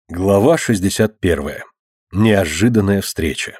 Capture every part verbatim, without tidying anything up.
Глава шестьдесят первая. Неожиданная встреча.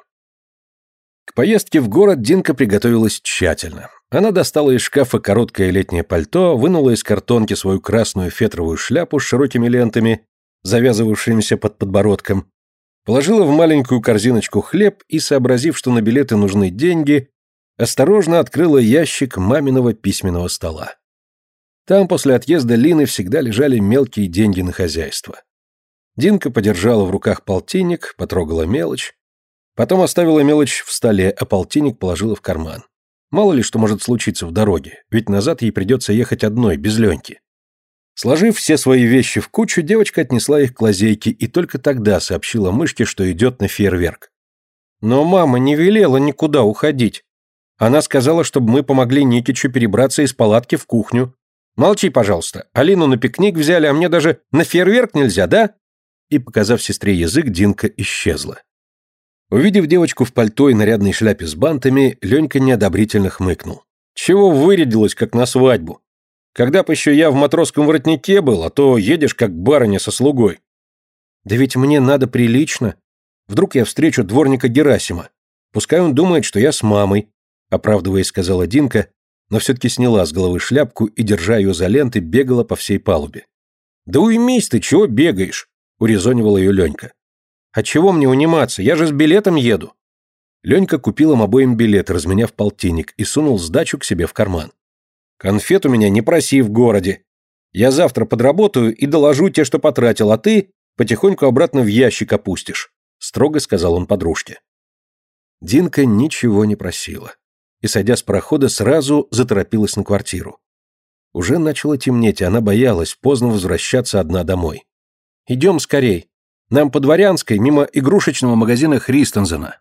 К поездке в город Динка приготовилась тщательно. Она достала из шкафа короткое летнее пальто, вынула из картонки свою красную фетровую шляпу с широкими лентами, завязывавшимися под подбородком, положила в маленькую корзиночку хлеб и, сообразив, что на билеты нужны деньги, осторожно открыла ящик маминого письменного стола. Там после отъезда Лины всегда лежали мелкие деньги на хозяйство. Динка подержала в руках полтинник, потрогала мелочь, потом оставила мелочь в столе, а полтинник положила в карман. Мало ли что может случиться в дороге, ведь назад ей придется ехать одной, без Леньки. Сложив все свои вещи в кучу, девочка отнесла их к лазейке и только тогда сообщила мышке, что идет на фейерверк. «Но мама не велела никуда уходить. Она сказала, чтобы мы помогли Никичу перебраться из палатки в кухню. Молчи, пожалуйста. Алину на пикник взяли, а мне даже на фейерверк нельзя, да?» И, показав сестре язык, Динка исчезла. Увидев девочку в пальто и нарядной шляпе с бантами, Ленька неодобрительно хмыкнул. «Чего вырядилась, как на свадьбу? Когда б еще я в матросском воротнике был, а то едешь, как барыня со слугой». «Да ведь мне надо прилично. Вдруг я встречу дворника Герасима. Пускай он думает, что я с мамой», — оправдываясь, сказала Динка, но все-таки сняла с головы шляпку и, держа ее за ленты, бегала по всей палубе. «Да уймись ты, чего бегаешь?» — урезонивал ее Ленька. «А чего мне униматься? Я же с билетом еду». Ленька купил им обоим билет, разменяв полтинник, и сунул сдачу к себе в карман. «Конфет у меня не проси в городе. Я завтра подработаю и доложу те, что потратил, а ты потихоньку обратно в ящик опустишь», — строго сказал он подружке. Динка ничего не просила и, сойдя с парохода, сразу заторопилась на квартиру. Уже начало темнеть, и она боялась поздно возвращаться одна домой. «Идем скорей. Нам по Дворянской, мимо игрушечного магазина Христенсена».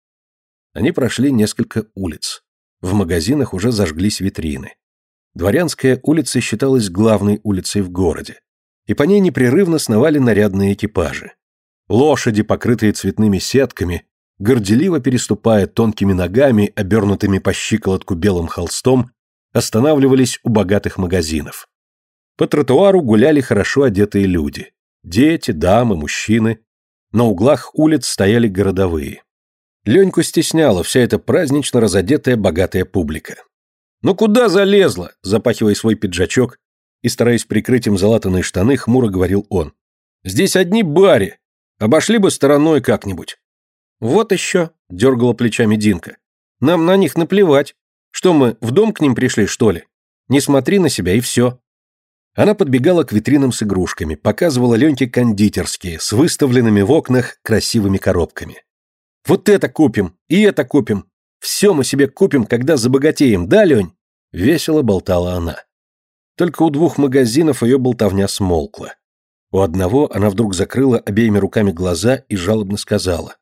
Они прошли несколько улиц. В магазинах уже зажглись витрины. Дворянская улица считалась главной улицей в городе, и по ней непрерывно сновали нарядные экипажи. Лошади, покрытые цветными сетками, горделиво переступая тонкими ногами, обернутыми по щиколотку белым холстом, останавливались у богатых магазинов. По тротуару гуляли хорошо одетые люди. Дети, дамы, мужчины. На углах улиц стояли городовые. Леньку стесняла вся эта празднично разодетая богатая публика. «Ну куда залезла?» – запахивая свой пиджачок и стараясь прикрыть им залатанные штаны, хмуро говорил он. «Здесь одни бари. Обошли бы стороной как-нибудь». «Вот еще», – дергала плечами Динка. «Нам на них наплевать. Что мы, в дом к ним пришли, что ли? Не смотри на себя и все». Она подбегала к витринам с игрушками, показывала Леньке кондитерские, с выставленными в окнах красивыми коробками. «Вот это купим, и это купим. Все мы себе купим, когда забогатеем, да, Лень?» Весело болтала она. Только у двух магазинов ее болтовня смолкла. У одного она вдруг закрыла обеими руками глаза и жалобно сказала.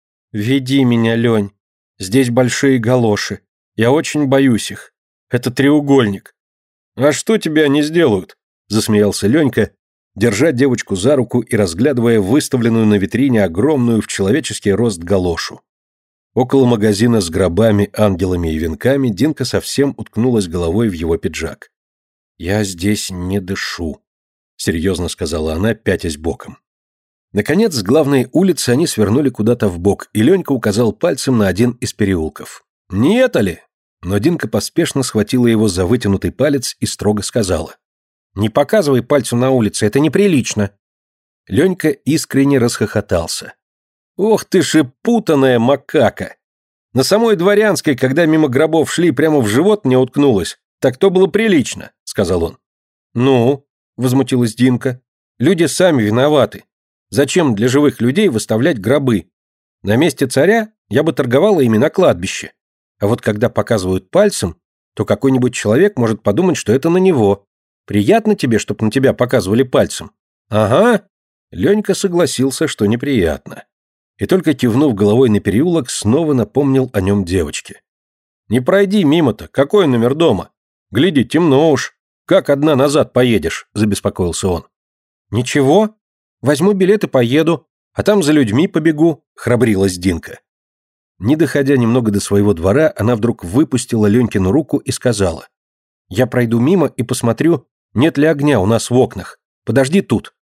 «Веди меня, Лень. Здесь большие галоши. Я очень боюсь их. Это треугольник». «А что тебе они сделают?» — засмеялся Ленька, держа девочку за руку и разглядывая выставленную на витрине огромную в человеческий рост галошу. Около магазина с гробами, ангелами и венками Динка совсем уткнулась головой в его пиджак. «Я здесь не дышу», — серьезно сказала она, пятясь боком. Наконец, с главной улицы они свернули куда-то вбок, и Ленька указал пальцем на один из переулков. «Не это ли?» Но Динка поспешно схватила его за вытянутый палец и строго сказала. «Не показывай пальцем на улице, это неприлично». Ленька искренне расхохотался. «Ох ты ж и путаная макака! На самой Дворянской, когда мимо гробов шли, прямо в живот мне уткнулась, так то было прилично», — сказал он. «Ну?» — возмутилась Динка. «Люди сами виноваты. Зачем для живых людей выставлять гробы? На месте царя я бы торговала ими на кладбище. А вот когда показывают пальцем, то какой-нибудь человек может подумать, что это на него. Приятно тебе, чтоб на тебя показывали пальцем?» «Ага». Ленька согласился, что неприятно. И только кивнув головой на переулок, снова напомнил о нем девочке. «Не пройди мимо-то, какой номер дома? Гляди, темно уж. Как одна назад поедешь?» – забеспокоился он. «Ничего, возьму билет и поеду, а там за людьми побегу», – храбрилась Динка. Не доходя немного до своего двора, она вдруг выпустила Ленькину руку и сказала. «Я пройду мимо и посмотрю, нет ли огня у нас в окнах. Подожди тут».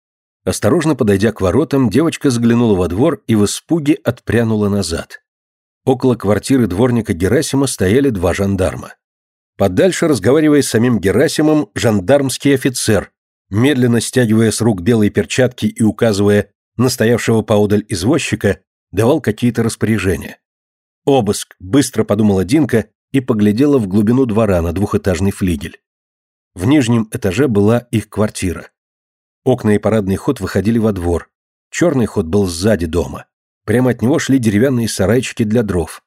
Осторожно подойдя к воротам, девочка заглянула во двор и в испуге отпрянула назад. Около квартиры дворника Герасима стояли два жандарма. Подальше, разговаривая с самим Герасимом, жандармский офицер, медленно стягивая с рук белые перчатки и указывая на стоявшего поодаль извозчика, давал какие-то распоряжения. «Обыск», — быстро подумала Динка и поглядела в глубину двора на двухэтажный флигель. В нижнем этаже была их квартира. Окна и парадный ход выходили во двор. Черный ход был сзади дома. Прямо от него шли деревянные сарайчики для дров.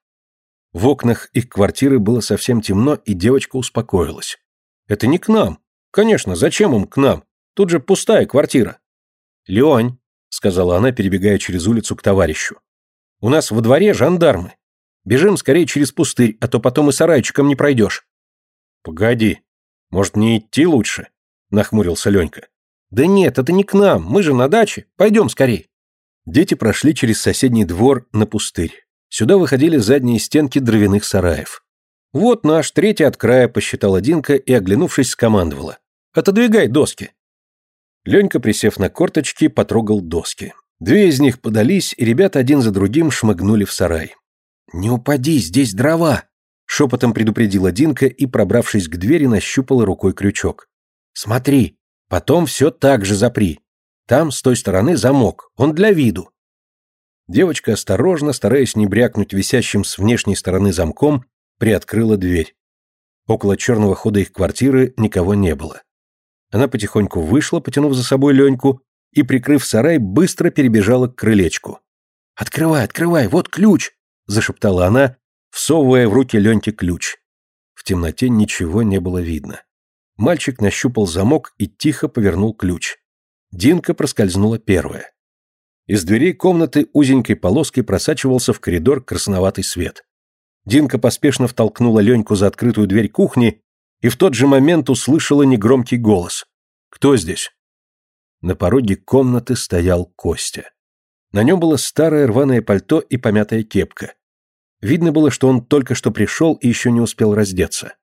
В окнах их квартиры было совсем темно, и девочка успокоилась. «Это не к нам. Конечно, зачем им к нам? Тут же пустая квартира». «Лень», — сказала она, перебегая через улицу к товарищу. «У нас во дворе жандармы. Бежим скорее через пустырь, а то потом и сарайчиком не пройдешь». «Погоди, может, не идти лучше?» — нахмурился Ленька. «Да нет, это не к нам, мы же на даче. Пойдем скорей». Дети прошли через соседний двор на пустырь. Сюда выходили задние стенки дровяных сараев. «Вот наш, третий от края», — посчитала Динка и, оглянувшись, скомандовала. «Отодвигай доски». Ленька, присев на корточки, потрогал доски. Две из них подались, и ребята один за другим шмыгнули в сарай. «Не упади, здесь дрова!» — шепотом предупредила Динка и, пробравшись к двери, нащупала рукой крючок. «Смотри, потом все так же запри. Там, с той стороны, замок, он для виду». Девочка осторожно, стараясь не брякнуть висящим с внешней стороны замком, приоткрыла дверь. Около черного хода их квартиры никого не было. Она потихоньку вышла, потянув за собой Леньку, и, прикрыв сарай, быстро перебежала к крылечку. «Открывай, открывай, вот ключ!» — зашептала она, всовывая в руки Леньке ключ. В темноте ничего не было видно. Мальчик нащупал замок и тихо повернул ключ. Динка проскользнула первая. Из дверей комнаты узенькой полоской просачивался в коридор красноватый свет. Динка поспешно втолкнула Леньку за открытую дверь кухни и в тот же момент услышала негромкий голос. «Кто здесь?» На пороге комнаты стоял Костя. На нем было старое рваное пальто и помятая кепка. Видно было, что он только что пришел и еще не успел раздеться.